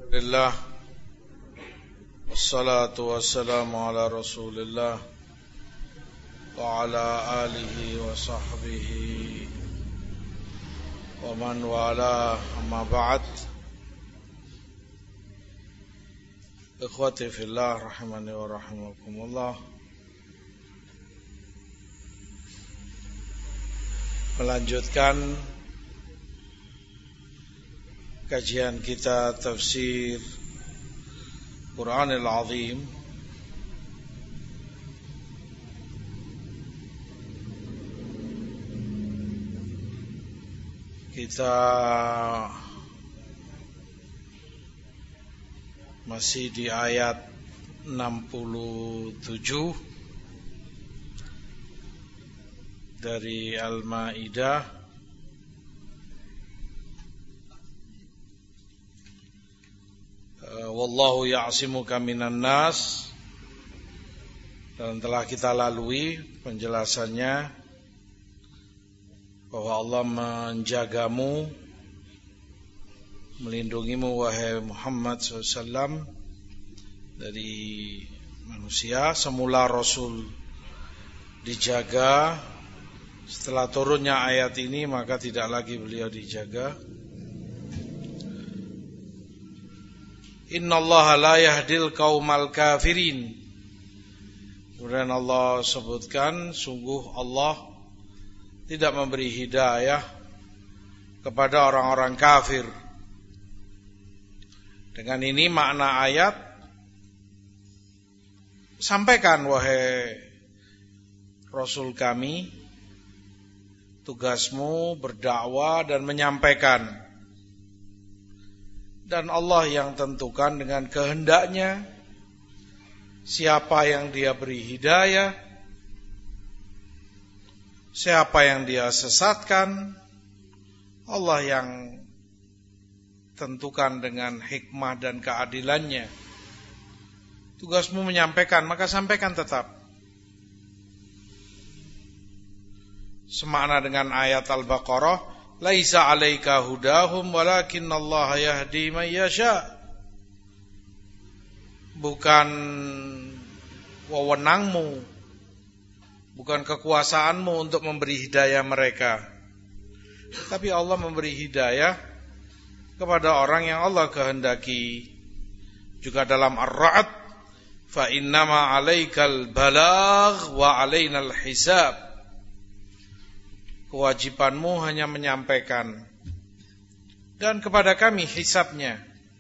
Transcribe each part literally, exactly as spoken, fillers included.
Alhamdulillah, wassalatu wassalamu ala rasulillah wa ala alihi wa sahbihi wa man wala, amma ba'd. Ikhwati fillah rahimani wa rahimakumullah, melanjutkan kajian kita tafsir Quranil Azim. Kita masih di ayat enam puluh tujuh dari Al-Maidah. Wallahu ya'simuka minan nas, dan telah kita lalui penjelasannya bahwa Allah menjagamu, melindungimu wahai Muhammad shallallahu alaihi wasallam dari manusia. Semula Rasul dijaga, setelah turunnya ayat ini maka tidak lagi beliau dijaga. Innallaha la yahdil qaumal kafirin. Kemudian Allah sebutkan, sungguh Allah tidak memberi hidayah kepada orang-orang kafir. Dengan ini makna ayat, sampaikan wahai Rasul kami, tugasmu berdakwah dan menyampaikan. Dan Allah yang tentukan dengan kehendaknya siapa yang Dia beri hidayah, siapa yang Dia sesatkan. Allah yang tentukan dengan hikmah dan keadilannya. Tugasmu menyampaikan, maka sampaikan tetap. Semakna dengan ayat Al-Baqarah, laisa 'alaika hudahum walakinnallaha yahdi man yasha. Bukan wewenangmu, bukan kekuasaanmu untuk memberi hidayah mereka, tapi Allah memberi hidayah kepada orang yang Allah kehendaki. Juga dalam Ar-Ra'd, fa innama 'alaikal balagh wa 'alainal hisab. Kewajibanmu hanya menyampaikan, dan kepada kami hisabnya.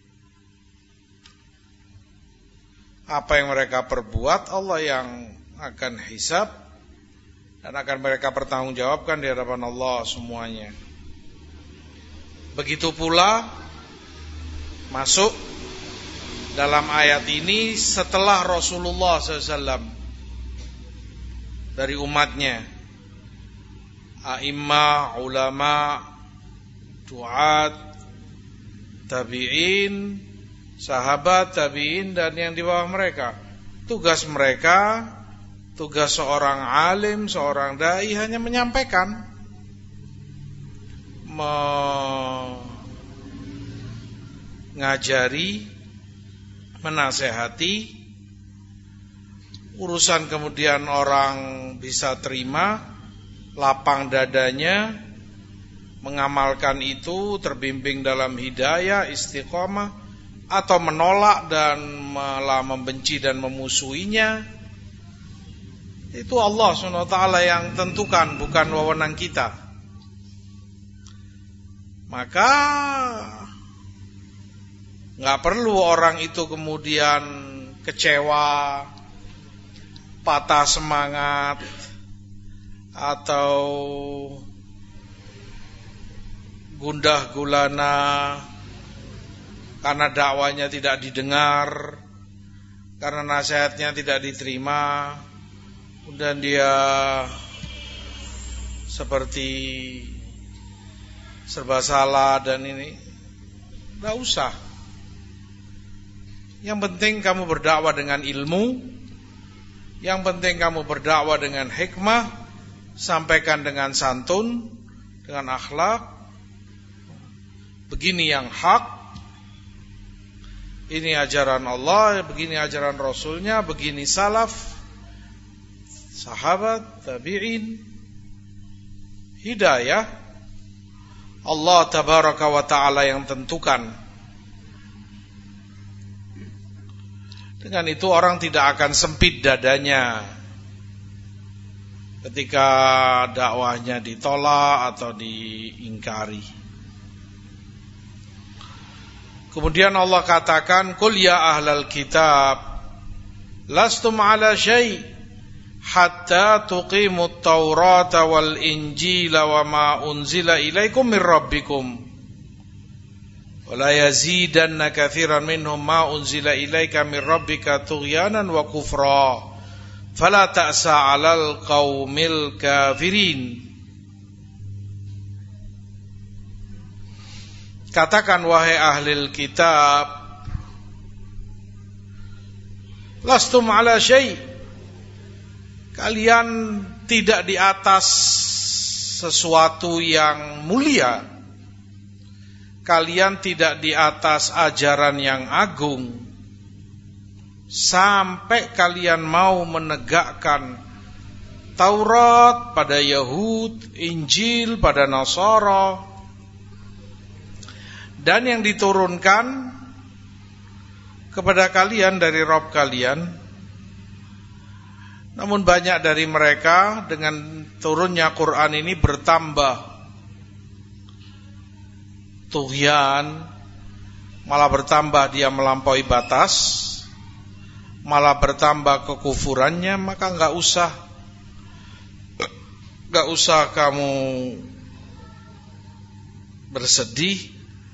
Apa yang mereka perbuat, Allah yang akan hisab, dan akan mereka pertanggungjawabkan di hadapan Allah semuanya. Begitu pula masuk dalam ayat ini setelah Rasulullah shallallahu alaihi wasallam dari umatnya, a'immah, ulama, duat, tabi'in, sahabat, tabi'in, dan yang di bawah mereka. Tugas mereka, tugas seorang alim, seorang dai hanya menyampaikan, mengajari, menasehati. Urusan kemudian orang bisa terima, lapang dadanya, mengamalkan itu, terbimbing dalam hidayah, istiqomah, atau menolak dan malah membenci dan memusuhinya, itu Allah subhanahu wa taala yang tentukan, bukan wewenang kita. Maka gak perlu orang itu kemudian kecewa, patah semangat, atau gundah gulana karena dakwanya tidak didengar, karena nasihatnya tidak diterima, dan dia seperti serba salah dan ini. Tidak usah. Yang penting kamu berdakwah dengan ilmu, yang penting kamu berdakwah dengan hikmah, sampaikan dengan santun, dengan akhlak. Begini yang hak, Ini ajaran Allah, begini ajaran Rasulnya, begini salaf, sahabat, tabi'in. Hidayah Allah tabaraka wa ta'ala yang tentukan. Dengan itu orang tidak akan sempit dadanya ketika dakwahnya ditolak atau diingkari. Kemudian Allah katakan, "Qul ya ahlal kitab, lastum ala syai' hatta tuqimut Taurata wal Injila wa ma unzila ilaikum min rabbikum. Wa la yazidanna katsiran minhum ma unzila ilaika min rabbika tughyanan wa kufra. Fala ta'sa 'alal qaumil kafirin." Katakan wahai ahlil kitab, lastum ala syai', kalian tidak di atas sesuatu yang mulia, kalian tidak di atas ajaran yang agung, sampai kalian mau menegakkan Taurat pada Yahud, Injil pada Nasara, dan yang diturunkan kepada kalian dari Rabb kalian. Namun banyak dari mereka dengan turunnya Quran ini bertambah tughyan, malah bertambah dia melampaui batas, malah bertambah kekufurannya. Maka enggak usah enggak usah kamu bersedih,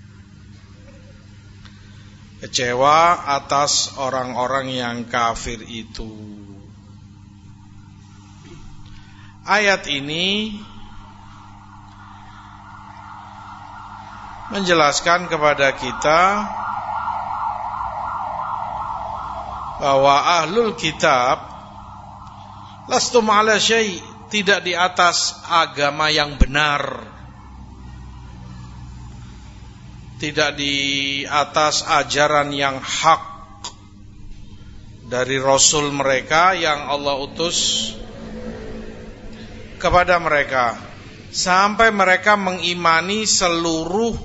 kecewa atas orang-orang yang kafir itu. Ayat ini menjelaskan kepada kita bahwa ahlul kitab lastum ala syai', tidak di atas agama yang benar, tidak di atas ajaran yang hak dari Rasul mereka yang Allah utus kepada mereka, sampai mereka mengimani seluruh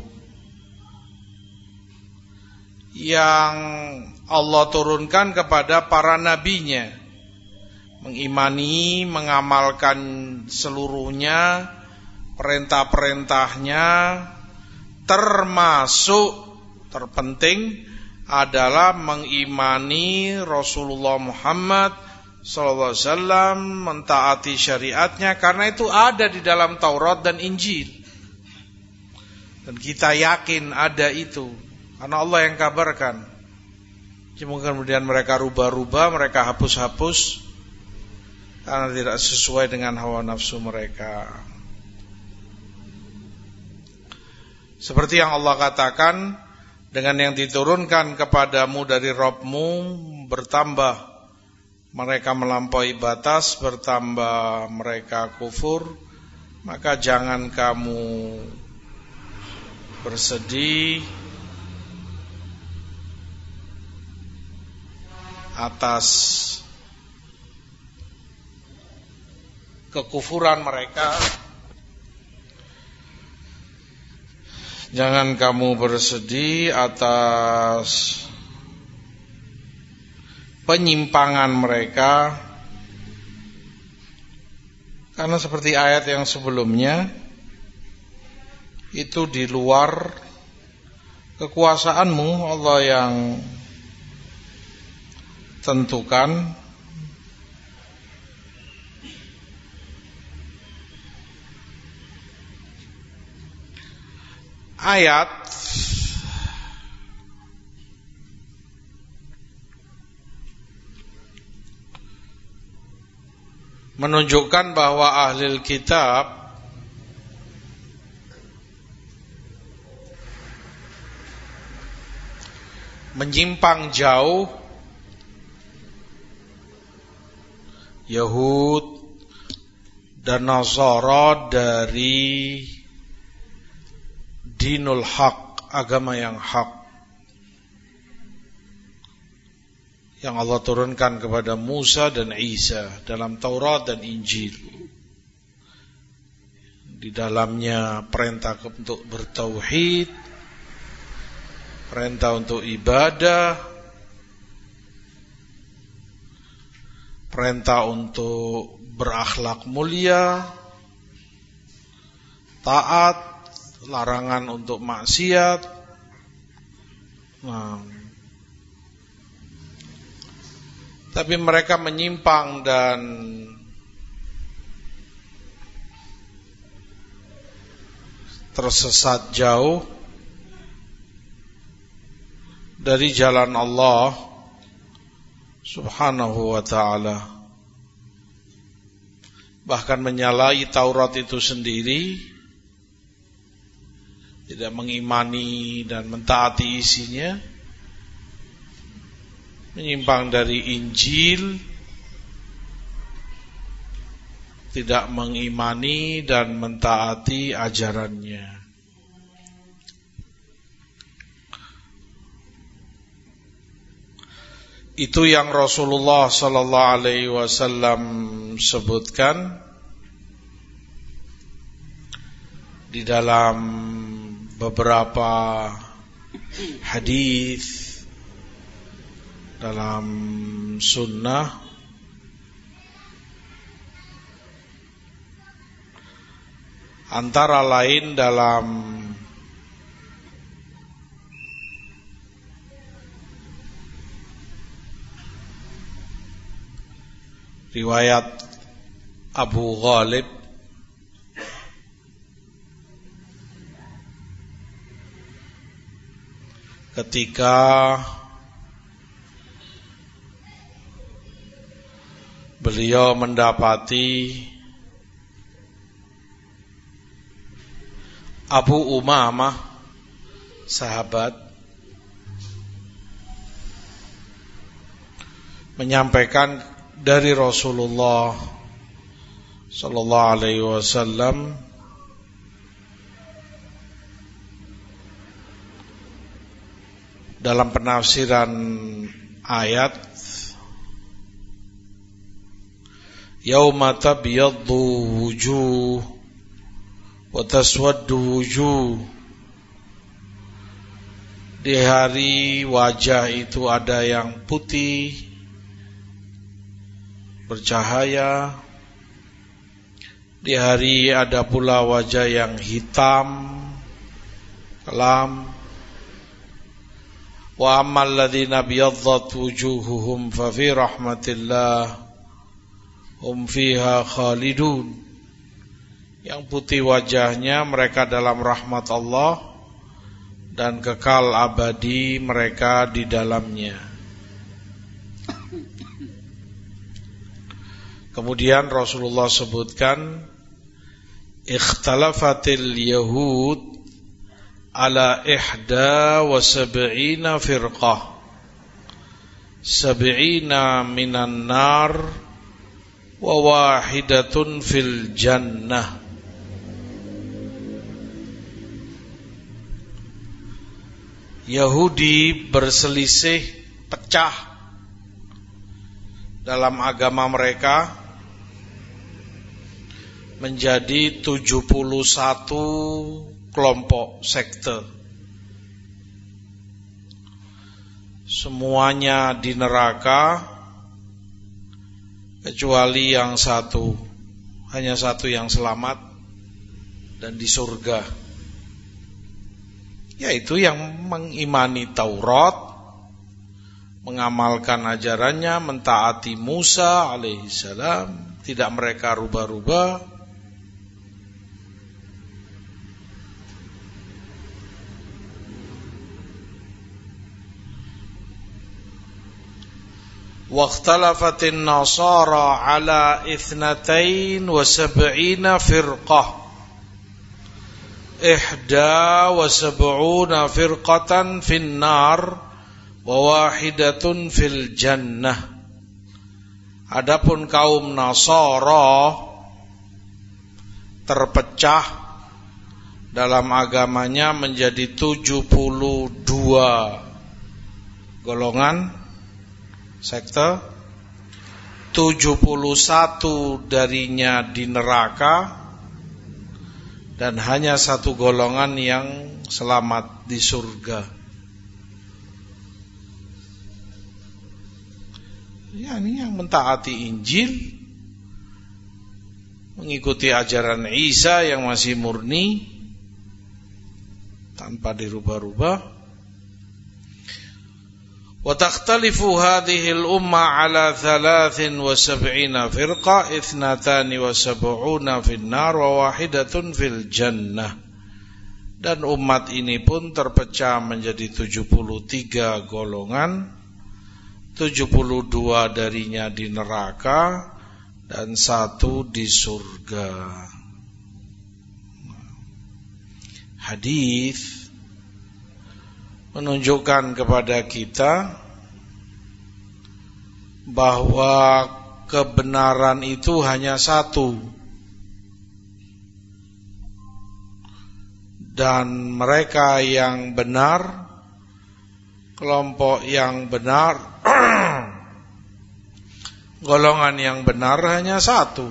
yang Allah turunkan kepada para nabinya, mengimani, mengamalkan seluruhnya, perintah-perintahnya. Termasuk terpenting adalah mengimani Rasulullah Muhammad sallallahu alaihi wasallam, mentaati syariatnya, karena itu ada di dalam Taurat dan Injil. Dan kita yakin ada itu, karena Allah yang kabarkan. Cuma kemudian mereka rubah-rubah, mereka hapus-hapus, karena tidak sesuai dengan hawa nafsu mereka. Seperti yang Allah katakan, dengan yang diturunkan kepadamu dari Rabbmu bertambah mereka melampaui batas, bertambah mereka kufur, maka jangan kamu bersedih atas kekufuran mereka. Jangan kamu bersedih atas penyimpangan mereka, karena seperti ayat yang sebelumnya, itu di luar kekuasaanmu. Allah yang tentukan. Ayat menunjukkan bahwa ahli kitab menyimpang jauh Yahud dan Nasara dari dinul haq, agama yang hak. yang Allah turunkan kepada Musa dan Isa dalam Taurat dan Injil. Di dalamnya perintah untuk bertauhid, perintah untuk ibadah, perintah untuk berakhlak mulia, taat, larangan untuk maksiat. Nah, tapi mereka menyimpang dan tersesat jauh dari jalan Allah Subhanahu wa ta'ala. Bahkan menyalahi Taurat itu sendiri, tidak mengimani dan mentaati isinya, menyimpang dari Injil, tidak mengimani dan mentaati ajarannya. Itu yang Rasulullah sallallahu alaihi wasallam sebutkan di dalam beberapa hadis dalam sunnah, antara lain dalam riwayat Abu Ghalib ketika beliau mendapati Abu Umamah, sahabat, menyampaikan dari Rasulullah sallallahu alaihi wasallam dalam penafsiran ayat, yauma tabyaddu wujuh wa taswaddu wujuh, di hari wajah itu ada yang putih bercahaya, di hari ada pula wajah yang hitam kelam. Wa ammal ladzina biyaddat wujuhuhum fa fi rahmatillah hum fiha khalidun, yang putih wajahnya mereka dalam rahmat Allah dan kekal abadi mereka di dalamnya. Kemudian Rasulullah sebutkan, ikhtalafatil yahud ala ihda wa sab'ina firqah, sab'ina minan nar wa wahidatun fil jannah. Yahudi berselisih, pecah dalam agama mereka menjadi tujuh puluh satu kelompok sekte. Semuanya di neraka kecuali yang satu, hanya satu yang selamat dan di surga, yaitu yang mengimani Taurat, mengamalkan ajarannya, mentaati Musa alaihissalam, tidak mereka rubah-rubah. Waqtalafatin nasara ala ithnatain wa sab'ina firqah, ihda wa sab'una firqatan fin nar wa wahidatun fil jannah. Adapun kaum Nasara terpecah dalam agamanya menjadi tujuh puluh dua golongan, sekte, tujuh puluh satu darinya di neraka, dan hanya satu golongan yang selamat di surga. Ya, ini yang mentaati Injil, mengikuti ajaran Isa yang masih murni tanpa dirubah-rubah. Wa takhtalifu hadhihi al-umma ala thalathin wa sab'ina firqa, ithnatani wa sab'una fin nar wa wahidatun fil jannah. Dan umat ini pun terpecah menjadi tujuh puluh tiga golongan, tujuh puluh dua darinya di neraka dan satu di surga. Hadis menunjukkan kepada kita bahwa kebenaran itu hanya satu, dan mereka yang benar, kelompok yang benar, golongan yang benar hanya satu.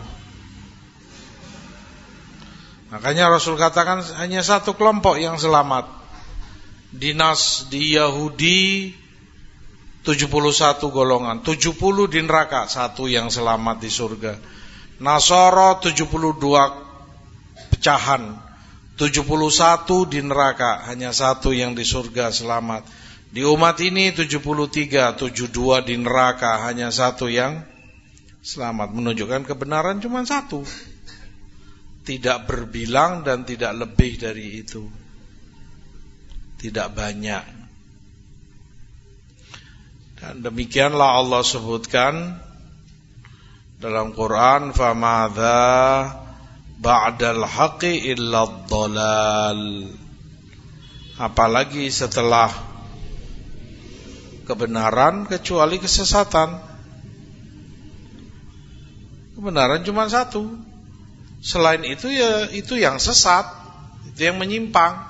Makanya Rasul katakan hanya satu kelompok yang selamat. Dinas di Yahudi tujuh puluh satu golongan, tujuh puluh di neraka, satu yang selamat di surga. Nasara tujuh puluh dua pecahan, tujuh puluh satu di neraka, hanya satu yang di surga selamat. Di umat ini tujuh puluh tiga, tujuh puluh dua di neraka, hanya satu yang selamat. Menunjukkan kebenaran cuma satu, tidak berbilang dan tidak lebih dari itu, tidak banyak. Dan demikianlah Allah sebutkan dalam Quran, famadza ba'dal haqqi illa dhalal. Apalagi setelah kebenaran kecuali kesesatan. Kebenaran cuma satu, selain itu ya itu yang sesat, itu yang menyimpang.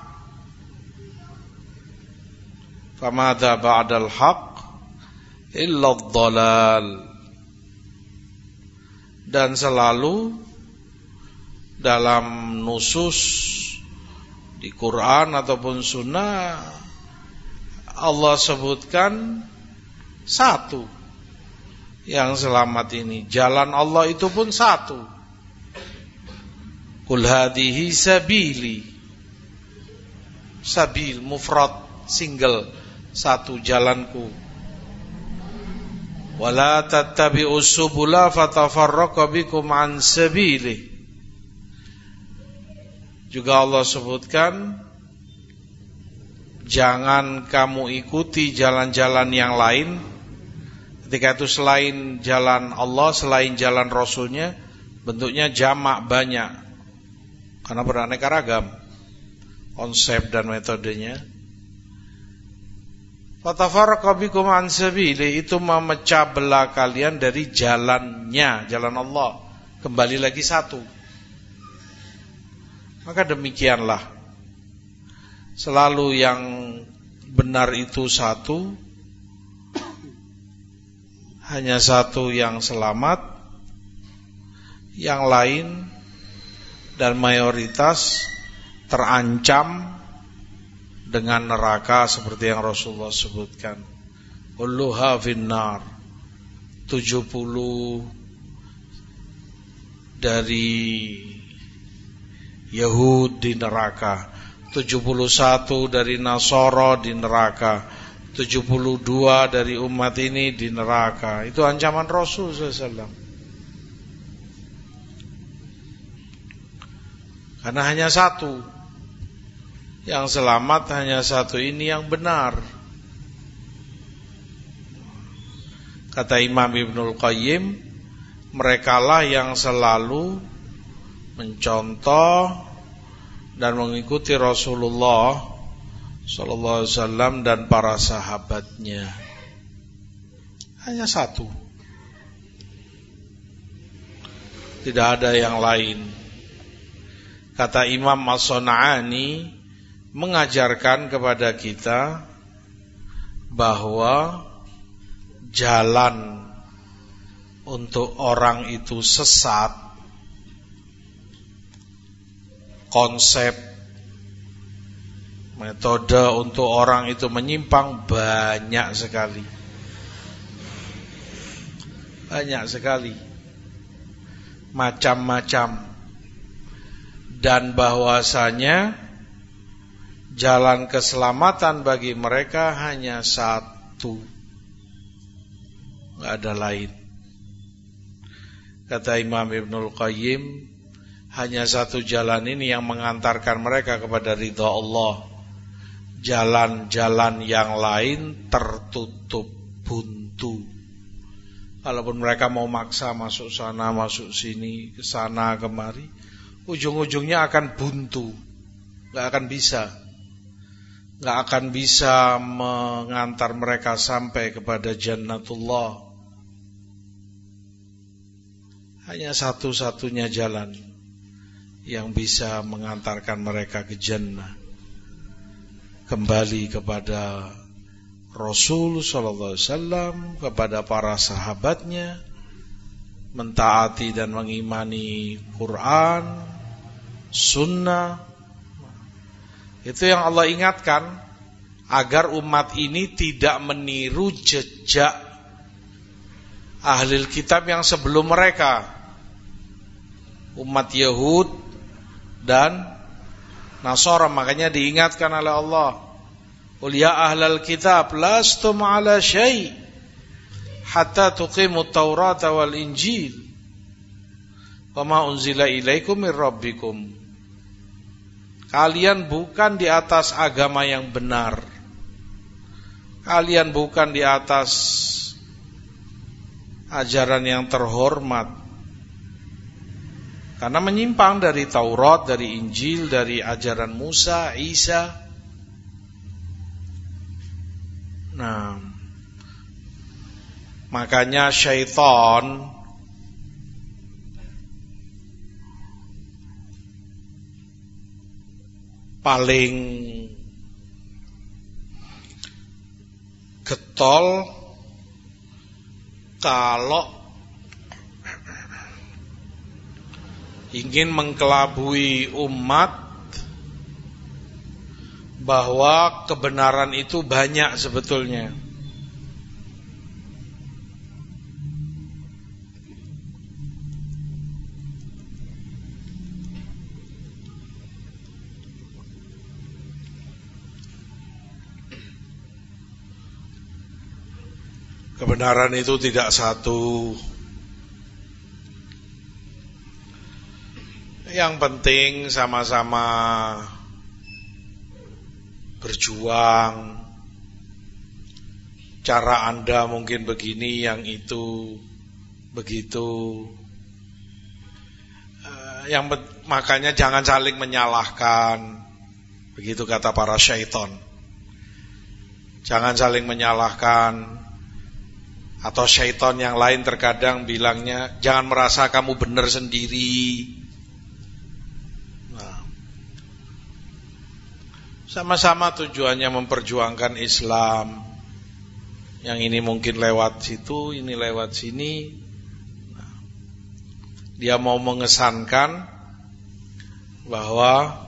Famadza ba'dal haqq illa dhalal. Dan selalu dalam nusus di Quran ataupun sunnah Allah sebutkan satu yang selamat ini. Jalan Allah itu pun satu. Qul hadhihi sabili. Sabil mufrad, single, satu jalanku. Wala tattabi'us subula fatafarraqa bikum an sabili. Juga Allah sebutkan, jangan kamu ikuti jalan-jalan yang lain. Ketika itu selain jalan Allah, selain jalan Rasulnya, bentuknya jamak banyak, karena beraneka ragam konsep dan metodenya. Fatafarraqa bikum an sabili, itu memecah belah kalian dari jalannya, jalan Allah. Kembali lagi satu. Maka demikianlah, selalu yang benar itu satu, hanya satu yang selamat, yang lain dan mayoritas terancam dengan neraka seperti yang Rasulullah sebutkan. Kulluha finnar, tujuh puluh dari Yahud di neraka, tujuh puluh satu dari Nasara di neraka, tujuh puluh dua dari umat ini di neraka. Itu ancaman Rasul sallallahu alaihi wasallam. Karena hanya satu yang selamat, hanya satu ini yang benar. Kata Imam Ibnul Qayyim, merekalah yang selalu mencontoh dan mengikuti Rasulullah sallallahu alaihi wasallam dan para sahabatnya. Hanya satu, tidak ada yang lain. Kata Imam As-Sun'ani mengajarkan kepada kita bahwa jalan untuk orang itu sesat, konsep, metode untuk orang itu menyimpang banyak sekali. Banyak sekali. Macam-macam. Dan bahwasanya jalan keselamatan bagi mereka hanya satu, enggak ada lain. Kata Imam Ibnul Qayyim, hanya satu jalan ini yang mengantarkan mereka kepada ridha Allah. Jalan-jalan yang lain tertutup, buntu. Kalaupun mereka mau maksa masuk sana, masuk sini, ke sana, kemari, ujung-ujungnya akan buntu. Gak akan bisa. Gak akan bisa mengantar mereka sampai kepada Jannatullah. Hanya satu-satunya jalan yang bisa mengantarkan mereka ke jannah. Kembali kepada Rasul sallallahu alaihi wasallam, kepada para sahabatnya, mentaati dan mengimani Quran, sunnah. Itu yang Allah ingatkan, agar umat ini tidak meniru jejak ahlul kitab yang sebelum mereka, umat Yahud dan Nasara. Makanya diingatkan oleh Allah, qul ya ahlal kitab lastum ala syai' hatta tuqimut taurata wal injil wa ma unzila ilaikum mir rabbikum. Kalian bukan di atas agama yang benar, kalian bukan di atas ajaran yang terhormat, karena menyimpang dari Taurat, dari Injil, dari ajaran Musa, Isa. Nah, makanya syaitan paling getol kalau ingin mengkelabui umat bahwa kebenaran itu banyak sebetulnya. Kebenaran itu tidak satu. Yang penting sama-sama berjuang. Cara Anda mungkin begini, yang itu begitu. Yang makanya jangan saling menyalahkan. Begitu kata para syaitan. Jangan saling menyalahkan. Atau syaitan yang lain terkadang bilangnya, jangan merasa kamu benar sendiri. Nah, sama-sama tujuannya memperjuangkan Islam. Yang ini mungkin lewat situ, ini lewat sini. Nah, dia mau mengesankan bahwa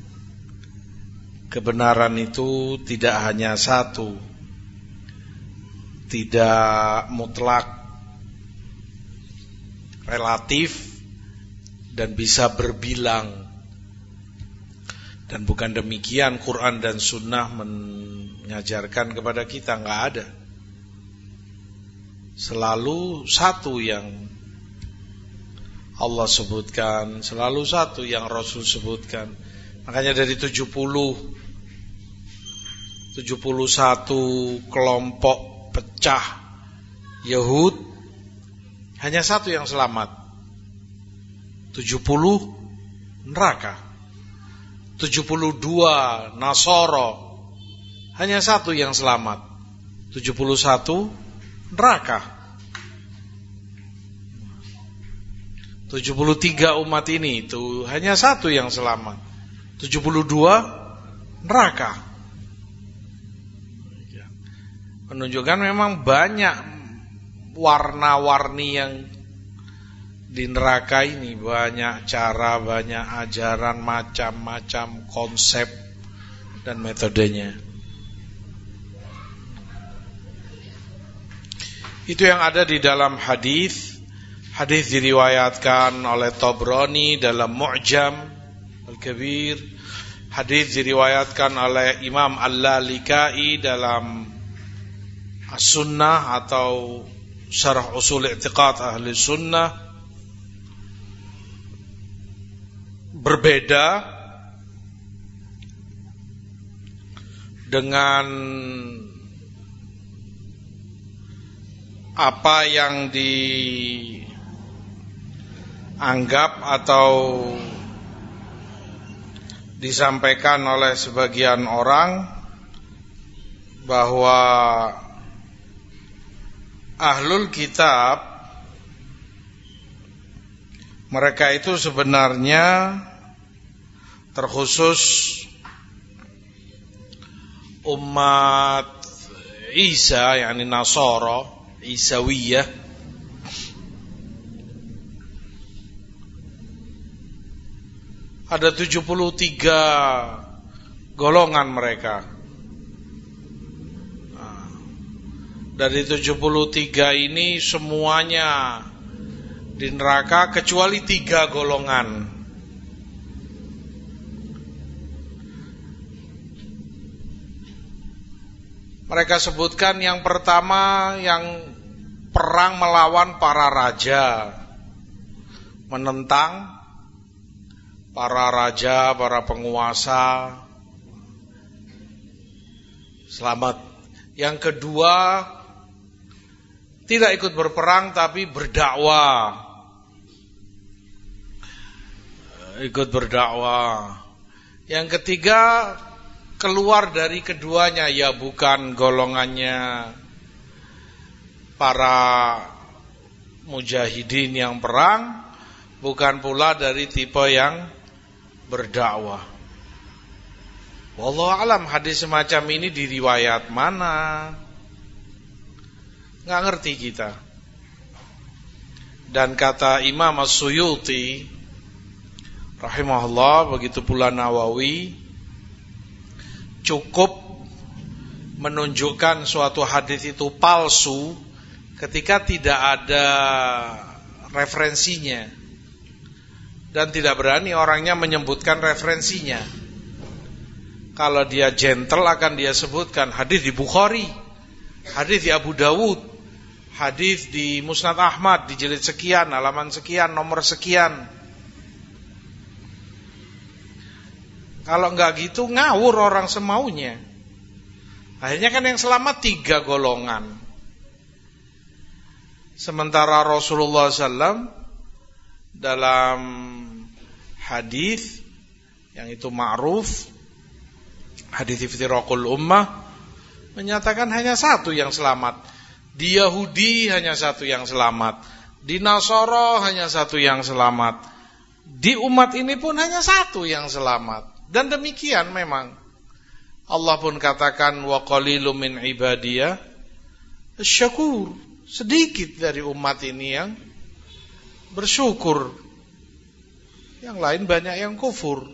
kebenaran itu tidak hanya satu, tidak mutlak, relatif, dan bisa berbilang. Dan bukan demikian Quran dan Sunnah mengajarkan kepada kita, enggak ada. Selalu satu yang Allah sebutkan, selalu satu yang Rasul sebutkan. Makanya dari tujuh puluh tujuh puluh satu kelompok pecah Yahud, hanya satu yang selamat. tujuh puluh neraka. tujuh puluh dua Nasara, hanya satu yang selamat. tujuh puluh satu neraka. tujuh puluh tiga umat ini itu hanya satu yang selamat. tujuh puluh dua neraka. Menunjukkan memang banyak warna-warni yang di neraka ini, banyak cara, banyak ajaran, macam-macam konsep dan metodenya. Itu yang ada di dalam hadis. Hadis diriwayatkan oleh Tabrani dalam Mu'jam Al-Kabir. Hadis diriwayatkan oleh Imam Al-Lalikai dalam As-Sunnah atau Syarah Usul I'tiqad Ahli Sunnah. Berbeda dengan apa yang dianggap atau disampaikan oleh sebagian orang bahwa ahlul kitab mereka itu sebenarnya terkhusus umat Isa, yakni Nasara, Isawiyah. Ada tujuh puluh tiga golongan mereka. Nah, dari tujuh puluh tiga ini semuanya di neraka kecuali tiga golongan. Mereka sebutkan yang pertama yang perang melawan para raja, menentang para raja, para penguasa, selamat. Yang kedua tidak ikut berperang tapi berdakwah, ikut berdakwah. Yang ketiga keluar dari keduanya, ya bukan golongannya para mujahidin yang perang, bukan pula dari tipe yang berdakwah. Wallahu alam, hadis semacam ini di riwayat mana? Nggak ngerti kita. Dan kata Imam As-Suyuti rahimahullah, begitu pula Nawawi, cukup menunjukkan suatu hadis itu palsu ketika tidak ada referensinya dan tidak berani orangnya menyebutkan referensinya. Kalau dia gentle akan dia sebutkan hadis di Bukhari, hadis di Abu Dawud, hadis di Musnad Ahmad di jilid sekian, halaman sekian, nomor sekian. Kalau enggak gitu ngawur orang semaunya. Akhirnya kan yang selamat tiga golongan. Sementara Rasulullah shallallahu alaihi wasallam dalam hadis yang itu ma'ruf, hadis iftiraqul ummah, menyatakan hanya satu yang selamat. Di Yahudi hanya satu yang selamat, di Nasara hanya satu yang selamat, di umat ini pun hanya satu yang selamat. Dan demikian memang Allah pun katakan wa qalilum min ibadiyah asy-syakur, sedikit dari umat ini yang bersyukur, yang lain banyak yang kufur.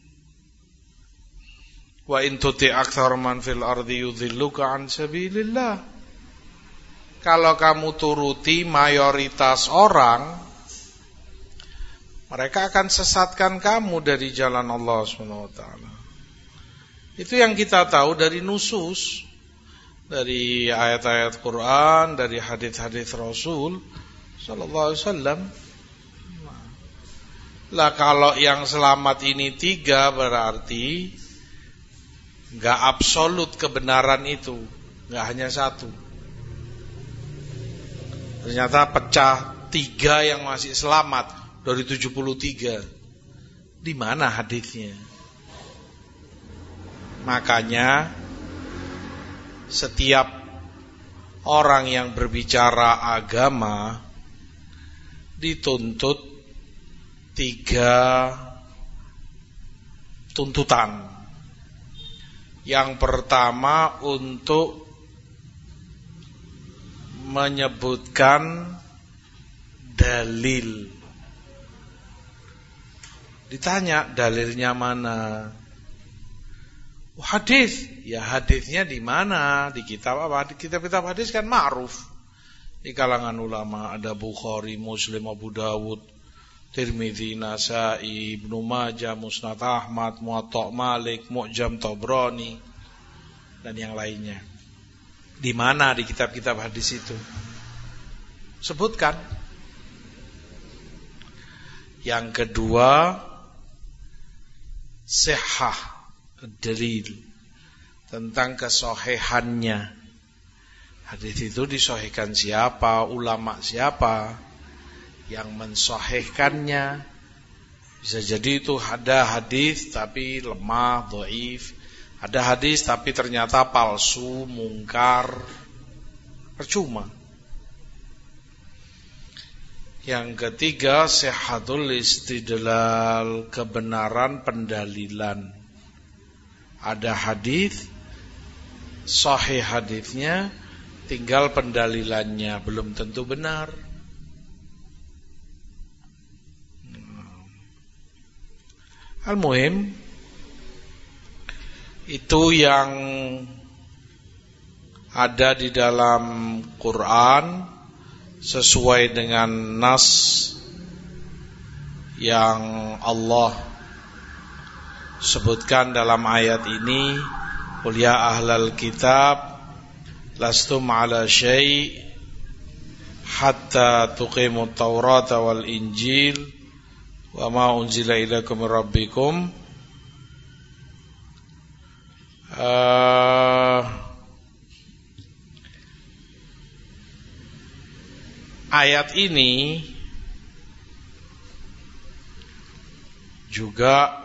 Wa in tuti aktsar man fil ardi yudhilluka an sabilillah, kalau kamu turuti mayoritas orang, mereka akan sesatkan kamu dari jalan Allah subhanahu wa taala. Itu yang kita tahu dari nusus, dari ayat-ayat Quran, dari hadis-hadis Rasul sallallahu alaihi wasallam. Lah kalau yang selamat ini tiga, berarti enggak absolut kebenaran itu, enggak hanya satu. Ternyata pecah tiga yang masih selamat dari tujuh puluh tiga. Di mana hadisnya? Makanya setiap orang yang berbicara agama dituntut tiga tuntutan. Yang pertama untuk menyebutkan dalil. Ditanya dalilnya mana? Hadis. Ya hadisnya di mana? Di kitab apa? Di kitab-kitab hadis kan ma'ruf. Di kalangan ulama ada Bukhari, Muslim, Abu Dawud, Tirmidzi, Nasa'i, Ibnu Majah, Musnad Ahmad, Muwatta Malik, Mu'jam Tabrani dan yang lainnya. Di mana di kitab-kitab hadis itu? Sebutkan. Yang kedua, sihah, dalil tentang kesohihannya. Hadis itu disahihkan siapa, ulama siapa yang mensahihkannya. Bisa jadi itu ada hadis tapi lemah, dhaif. Ada hadis tapi ternyata palsu, mungkar. Percuma. Yang ketiga, sihhatul istidlal, kebenaran pendalilan. Ada hadis, sahih hadisnya, tinggal pendalilannya belum tentu benar. Al-muhim itu yang ada di dalam Quran sesuai dengan nas yang Allah sebutkan dalam ayat ini. Qul ya ahlal kitab lastum ala syai' hatta tuqimut taurata wal injil wa ma unzila ilaikum min rabbikum. uh, Ayat ini juga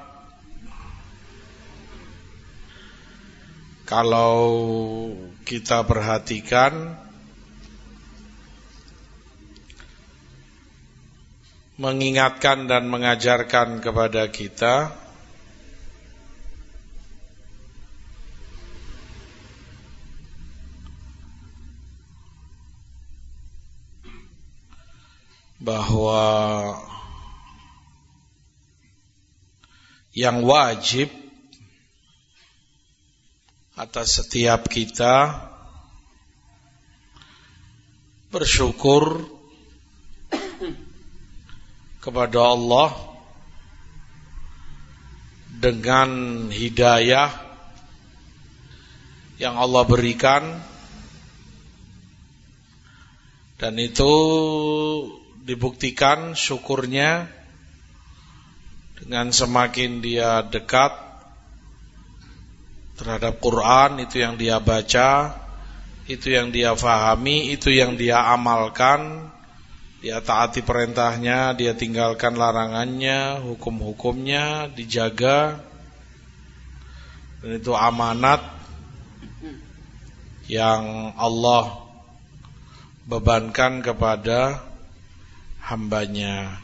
kalau kita perhatikan mengingatkan dan mengajarkan kepada kita bahwa yang wajib atas setiap kita bersyukur kepada Allah dengan hidayah yang Allah berikan, dan itu dibuktikan syukurnya dengan semakin dia dekat terhadap Quran, itu yang dia baca, itu yang dia fahami, itu yang dia amalkan, dia taati perintahnya, dia tinggalkan larangannya, hukum-hukumnya dijaga, dan itu amanat yang Allah bebankan kepada hambanya.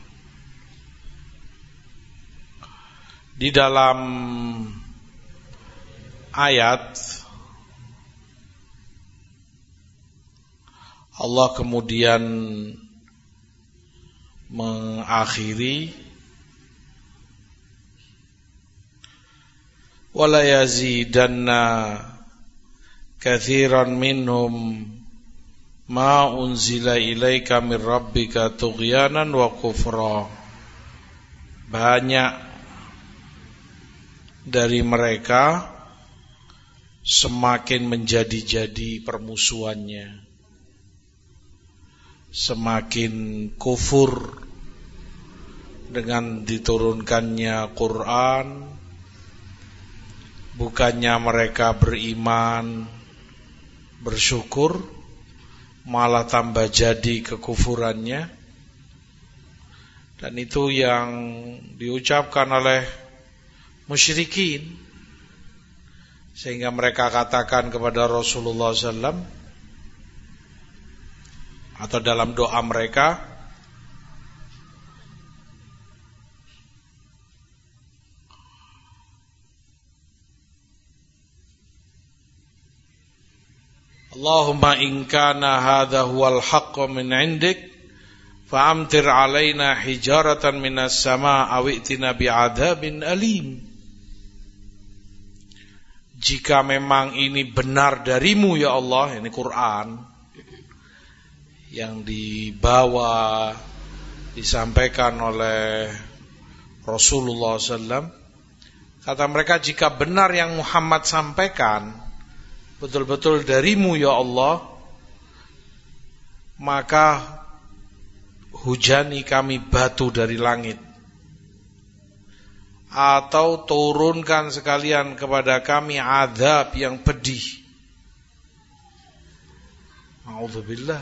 Di dalam ayat Allah kemudian mengakhiri wala yazidanna katsiran minhum ma unzila ilaika min rabbika tughyanan wa kufra. Banyak dari mereka semakin menjadi-jadi permusuhannya, semakin kufur dengan diturunkannya Quran. Bukannya mereka beriman, bersyukur, malah tambah jadi kekufurannya. Dan itu yang diucapkan oleh musyrikin, sehingga mereka katakan kepada Rasulullah sallallahu alaihi wasallam atau dalam doa mereka, Allahumma in kana hadha huwal haqqu min 'indik fa'amtir 'alaina hijaratan minas sama' aw i'tina bi'adzabin alim. Jika memang ini benar darimu ya Allah, ini Quran yang dibawa disampaikan oleh Rasulullah sallallahu alaihi wasallam. Kata mereka, jika benar yang Muhammad sampaikan betul-betul darimu ya Allah, maka hujani kami batu dari langit, atau turunkan sekalian kepada kami azab yang pedih. A'udzubillah.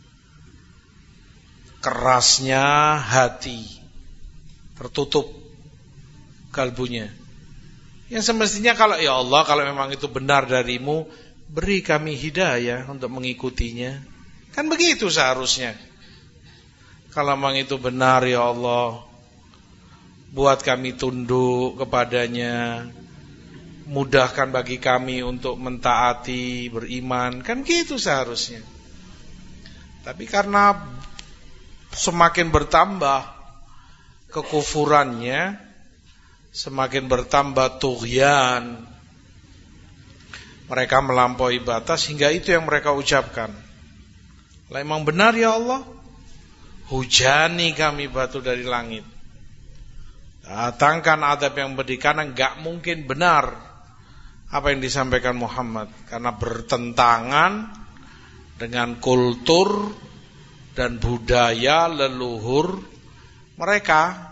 Kerasnya hati, tertutup kalbunya. Yang semestinya kalau ya Allah, kalau memang itu benar darimu, beri kami hidayah untuk mengikutinya. Kan begitu seharusnya. Kalau memang itu benar ya Allah, buat kami tunduk kepadanya, mudahkan bagi kami untuk mentaati, beriman. Kan gitu seharusnya. Tapi karena semakin bertambah kekufurannya, semakin bertambah tughyan, mereka melampaui batas, hingga itu yang mereka ucapkan. Lah memang benar ya Allah, hujani kami batu dari langit, datangkan adab yang pedih, karena enggak mungkin benar apa yang disampaikan Muhammad, karena bertentangan dengan kultur dan budaya leluhur mereka,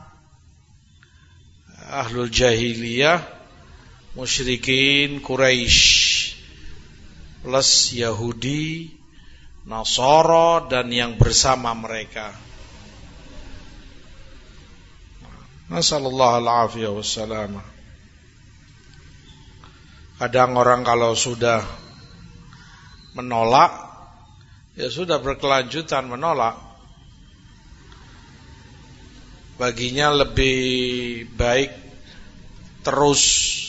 ahlul jahiliyah, musyrikin Quraisy plus Yahudi, Nasara, dan yang bersama mereka. Nasallallahu al-afiyah wassalamah. Kadang orang kalau sudah menolak, ya sudah berkelanjutan menolak. Baginya lebih baik terus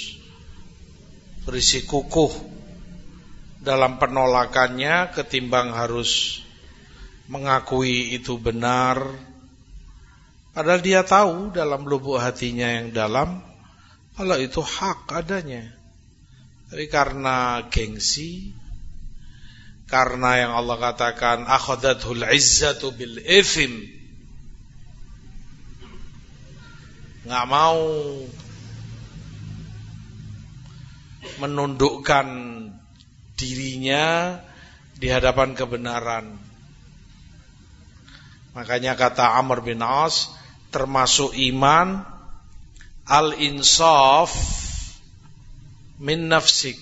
bersikukuh dalam penolakannya ketimbang harus mengakui itu benar, padahal dia tahu dalam lubuk hatinya yang dalam kalau itu hak adanya. Tapi karena gengsi, karena yang Allah katakan akhadathul izzatu bil ithim, nggak mau menundukkan dirinya di hadapan kebenaran. Makanya kata Amr bin As, termasuk iman al-insaf min nafsik.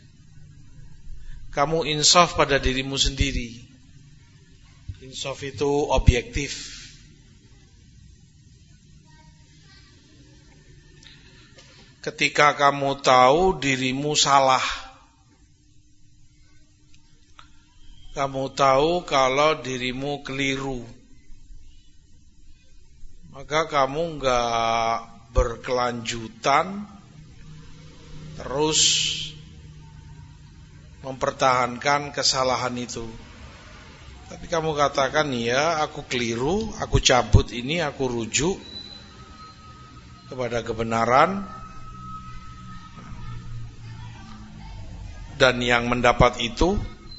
Kamu insaf pada dirimu sendiri. Insaf itu objektif. Ketika kamu tahu dirimu salah, kamu tahu kalau dirimu keliru, maka kamu enggak berkelanjutan terus mempertahankan kesalahan itu. Tapi kamu katakan, ya aku keliru, aku cabut ini, aku rujuk kepada kebenaran. Dan yang mendapat itu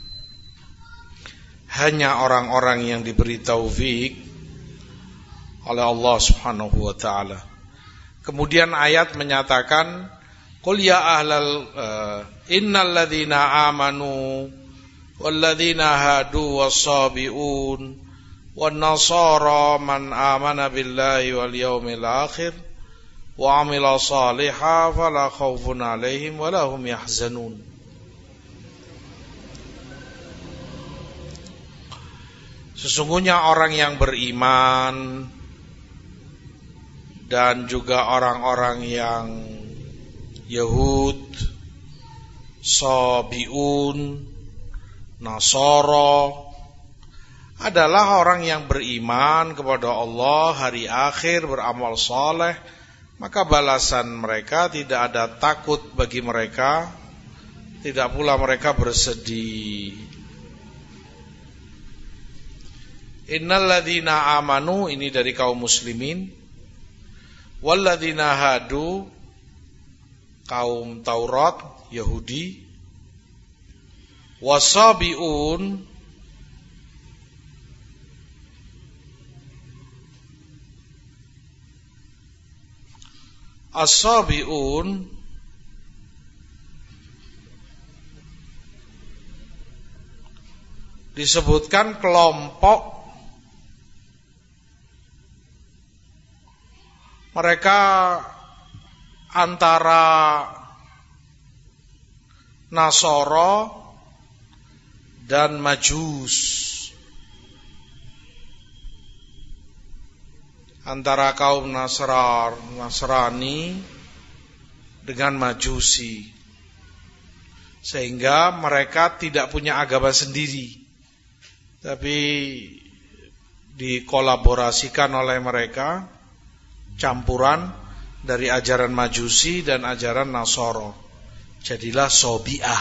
hanya orang-orang yang diberi taufik oleh Allah Subhanahu wa taala. Kemudian ayat menyatakan, qul ya ahlal uh, innal ladzina amanu wal ladzina hadu was-sabiun wan nasara man amana billahi wal yaumil akhir wa amila shalihan fala khaufun alaihim wa lahum yahzanun. Sesungguhnya orang yang beriman dan juga orang-orang yang Yahud, Sabiun, Nasara adalah orang yang beriman kepada Allah, hari akhir, beramal saleh, maka balasan mereka tidak ada takut bagi mereka, tidak pula mereka bersedih Innalladzina amanu, ini dari kaum muslimin, walladzina hadu, kaum Taurat, Yahudi, wasabiun, as-sabiun, disebutkan kelompok mereka antara Nasara dan Majus, antara kaum Nasrar, Nasrani dengan Majusi, sehingga mereka tidak punya agama sendiri, tapi dikolaborasikan oleh mereka, campuran dari ajaran Majusi dan ajaran Nasara. Jadilah Sobi'ah.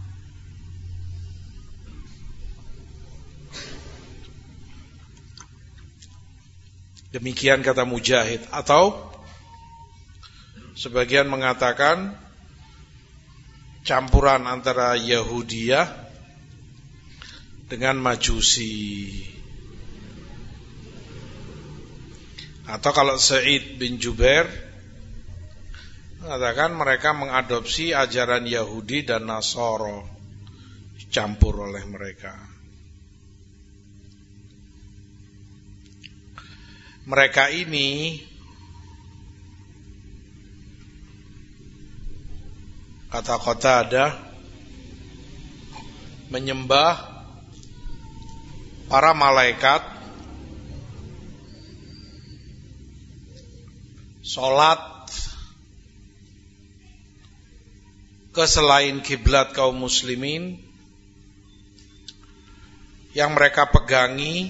Demikian kata Mujahid. Atau sebagian mengatakan campuran antara Yahudiyah dengan Majusi. Atau kalau Sa'id bin Jubair mengatakan mereka mengadopsi ajaran Yahudi dan Nasara, dicampur oleh mereka. Mereka ini, kata Qatadah, menyembah para malaikat, sholat ke selain kiblat kaum muslimin, yang mereka pegangi,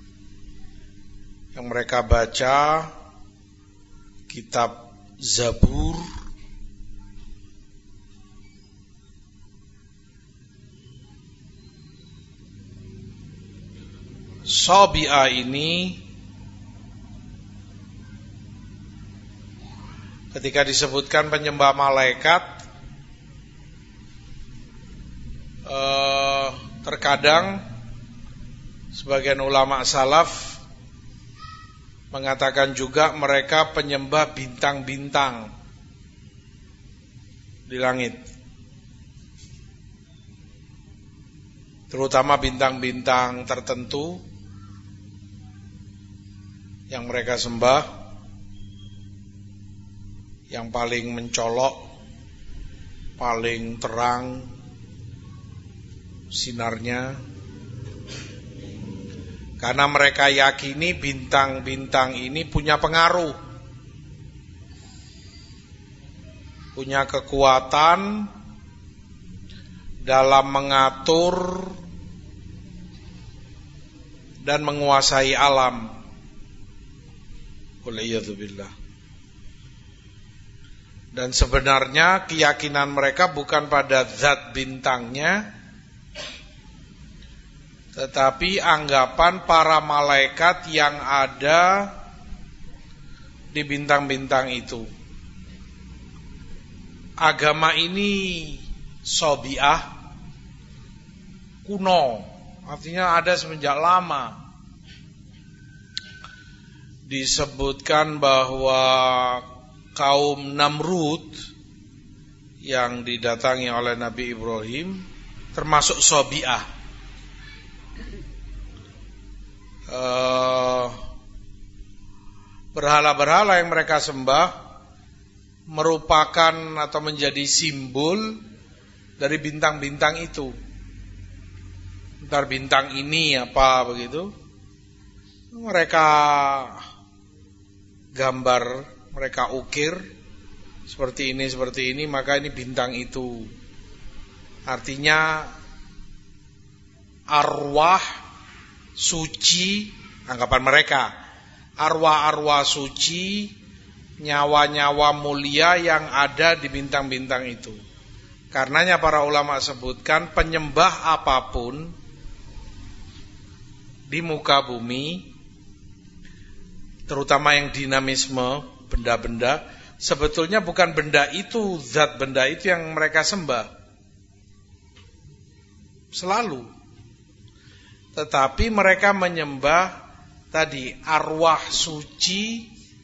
yang mereka baca kitab Zabur, Sobi'ah ini ketika disebutkan penyembah malaikat, eh, terkadang sebagian ulama salaf mengatakan juga mereka penyembah bintang-bintang di langit, terutama bintang-bintang tertentu yang mereka sembah, yang paling mencolok, paling terang sinarnya, karena mereka yakini bintang-bintang ini punya pengaruh, punya kekuatan dalam mengatur dan menguasai alam. Waliyadzubillah. Dan sebenarnya keyakinan mereka bukan pada zat bintangnya, tetapi anggapan para malaikat yang ada di bintang-bintang itu. Agama ini Sobi'ah, kuno, artinya ada semenjak lama. Disebutkan bahwa kaum Namrud yang didatangi oleh Nabi Ibrahim termasuk Sobi'ah. Uh, berhala-berhala yang mereka sembah merupakan atau menjadi simbol dari bintang-bintang itu. Entar bintang ini apa begitu, mereka gambar, mereka ukir seperti ini, seperti ini, maka ini bintang itu. Artinya arwah suci, anggapan mereka, arwah-arwah suci, nyawa-nyawa mulia yang ada di bintang-bintang itu. Karenanya para ulama sebutkan penyembah apapun di muka bumi, terutama yang dinamisme, benda-benda, sebetulnya bukan benda itu, zat benda itu yang mereka sembah. Selalu. Tetapi mereka menyembah tadi arwah suci,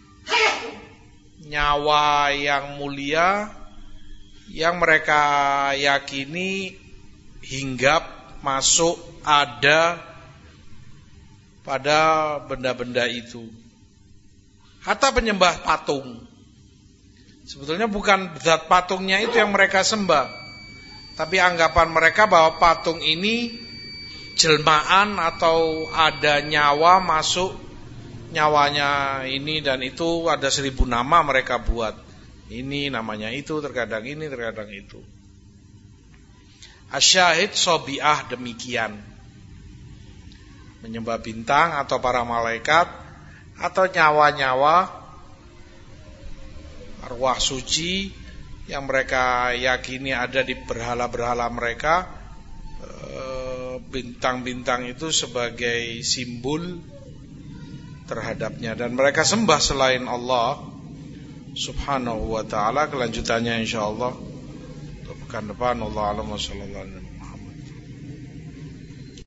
nyawa yang mulia, yang mereka yakini hinggap, masuk, ada pada benda-benda itu. Hatta penyembah patung, sebetulnya bukan zat patungnya itu yang mereka sembah, tapi anggapan mereka bahwa patung ini jelmaan atau ada nyawa masuk, nyawanya ini dan itu, ada seribu nama mereka buat. Ini namanya itu, terkadang ini, terkadang itu. Asyahid sobiah demikian. Menyembah bintang atau para malaikat atau nyawa-nyawa arwah suci yang mereka yakini ada di berhala-berhala mereka. Bintang-bintang itu sebagai simbol terhadapnya, dan mereka sembah selain Allah Subhanahu wa ta'ala. Kelanjutannya insyaallah untuk pekan depan. Wallahu a'lam.